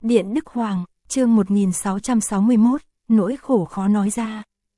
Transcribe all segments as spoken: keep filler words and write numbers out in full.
Điện Đức Hoàng, chương một nghìn sáu trăm sáu mươi mốt, nỗi khổ khó nói ra.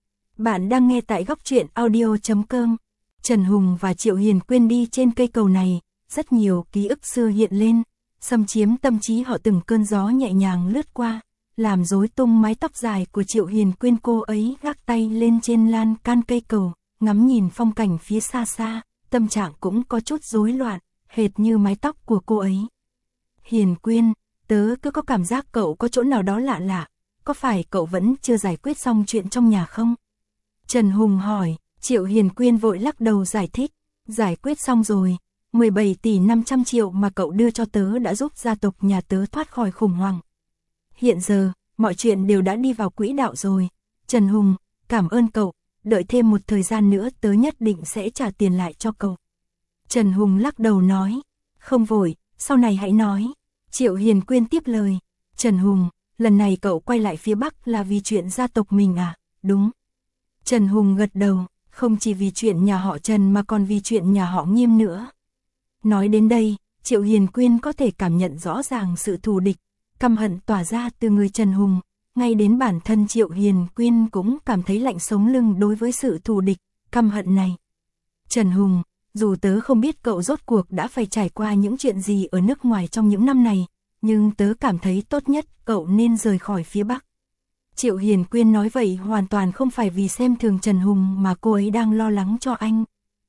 Bạn đang nghe tại góc truyện audio chấm com. Trần Hùng và Triệu Hiền Quyên đi trên cây cầu này, rất nhiều ký ức xưa hiện lên, xâm chiếm tâm trí họ, từng cơn gió nhẹ nhàng lướt qua, làm rối tung mái tóc dài của Triệu Hiền Quyên. Cô ấy gác tay lên trên lan can cây cầu, ngắm nhìn phong cảnh phía xa xa, tâm trạng cũng có chút rối loạn, hệt như mái tóc của cô ấy. Hiền Quyên, tớ cứ có cảm giác cậu có chỗ nào đó lạ lạ, có phải cậu vẫn chưa giải quyết xong chuyện trong nhà không? Trần Hùng hỏi. Triệu Hiền Quyên vội lắc đầu giải thích, giải quyết xong rồi, mười bảy tỷ năm trăm triệu mà cậu đưa cho tớ đã giúp gia tộc nhà tớ thoát khỏi khủng hoảng. Hiện giờ, mọi chuyện đều đã đi vào quỹ đạo rồi. Trần Hùng, cảm ơn cậu, đợi thêm một thời gian nữa tớ nhất định sẽ trả tiền lại cho cậu. Trần Hùng lắc đầu nói, không vội, sau này hãy nói. Triệu Hiền Quyên tiếp lời, Trần Hùng, lần này cậu quay lại phía Bắc là vì chuyện gia tộc mình à? Đúng. Trần Hùng gật đầu, không chỉ vì chuyện nhà họ Trần mà còn vì chuyện nhà họ Nghiêm nữa. Nói đến đây, Triệu Hiền Quyên có thể cảm nhận rõ ràng sự thù địch, căm hận tỏa ra từ người Trần Hùng, ngay đến bản thân Triệu Hiền Quyên cũng cảm thấy lạnh sống lưng đối với sự thù địch, căm hận này. Trần Hùng, dù tớ không biết cậu rốt cuộc đã phải trải qua những chuyện gì ở nước ngoài trong những năm này, nhưng tớ cảm thấy tốt nhất cậu nên rời khỏi phía Bắc. Triệu Hiền Quyên nói vậy hoàn toàn không phải vì xem thường Trần Hùng mà cô ấy đang lo lắng cho anh.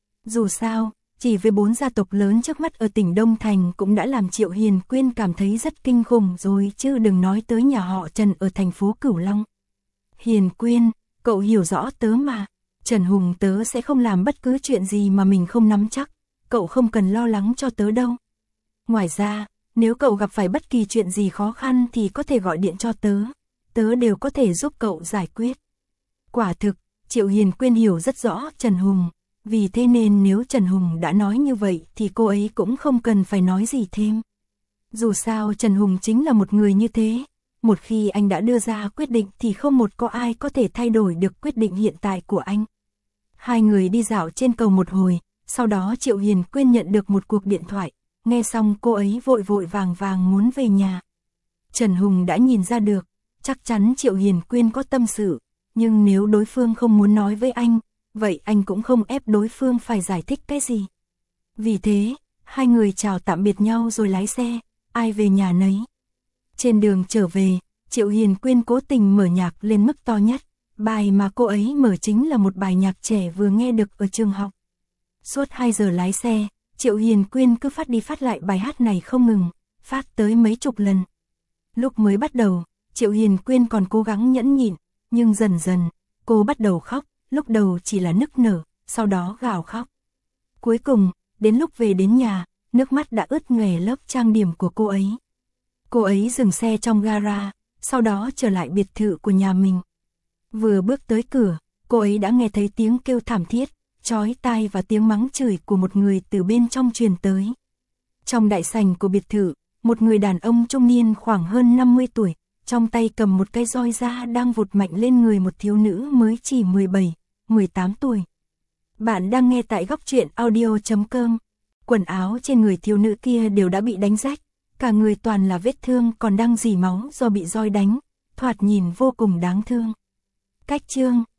Dù sao, chỉ với bốn gia tộc lớn trước mắt ở tỉnh Đông Thành cũng đã làm Triệu Hiền Quyên cảm thấy rất kinh khủng rồi, chứ đừng nói tới nhà họ Trần ở thành phố Cửu Long. Hiền Quyên, cậu hiểu rõ tớ mà. Trần Hùng, tớ sẽ không làm bất cứ chuyện gì mà mình không nắm chắc, cậu không cần lo lắng cho tớ đâu. Ngoài ra, nếu cậu gặp phải bất kỳ chuyện gì khó khăn thì có thể gọi điện cho tớ, tớ đều có thể giúp cậu giải quyết. Quả thực, Triệu Hiền Quyên hiểu rất rõ Trần Hùng, vì thế nên nếu Trần Hùng đã nói như vậy thì cô ấy cũng không cần phải nói gì thêm. Dù sao Trần Hùng chính là một người như thế, một khi anh đã đưa ra quyết định thì không một có ai có thể thay đổi được quyết định hiện tại của anh. Hai người đi dạo trên cầu một hồi, sau đó Triệu Hiền Quyên nhận được một cuộc điện thoại, nghe xong cô ấy vội vội vàng vàng muốn về nhà. Trần Hùng đã nhìn ra được, chắc chắn Triệu Hiền Quyên có tâm sự, nhưng nếu đối phương không muốn nói với anh, vậy anh cũng không ép đối phương phải giải thích cái gì. Vì thế, hai người chào tạm biệt nhau rồi lái xe, ai về nhà nấy. Trên đường trở về, Triệu Hiền Quyên cố tình mở nhạc lên mức to nhất, bài mà cô ấy mở chính là một bài nhạc trẻ vừa nghe được ở trường học. Suốt hai giờ lái xe, Triệu Hiền Quyên cứ phát đi phát lại bài hát này không ngừng, phát tới mấy chục lần. Lúc mới bắt đầu, Triệu Hiền Quyên còn cố gắng nhẫn nhịn, nhưng dần dần, cô bắt đầu khóc, lúc đầu chỉ là nức nở, sau đó gào khóc. Cuối cùng, đến lúc về đến nhà, nước mắt đã ướt nhòe lớp trang điểm của cô ấy. Cô ấy dừng xe trong gara, sau đó trở lại biệt thự của nhà mình. Vừa bước tới cửa, cô ấy đã nghe thấy tiếng kêu thảm thiết, chói tai và tiếng mắng chửi của một người từ bên trong truyền tới. Trong đại sảnh của biệt thự, một người đàn ông trung niên khoảng hơn năm mươi tuổi, trong tay cầm một cây roi da đang vụt mạnh lên người một thiếu nữ mới chỉ mười bảy, mười tám tuổi. Bạn đang nghe tại góc truyện audio chấm com. Quần áo trên người thiếu nữ kia đều đã bị đánh rách, cả người toàn là vết thương còn đang rỉ máu do bị roi đánh, thoạt nhìn vô cùng đáng thương. Cách chương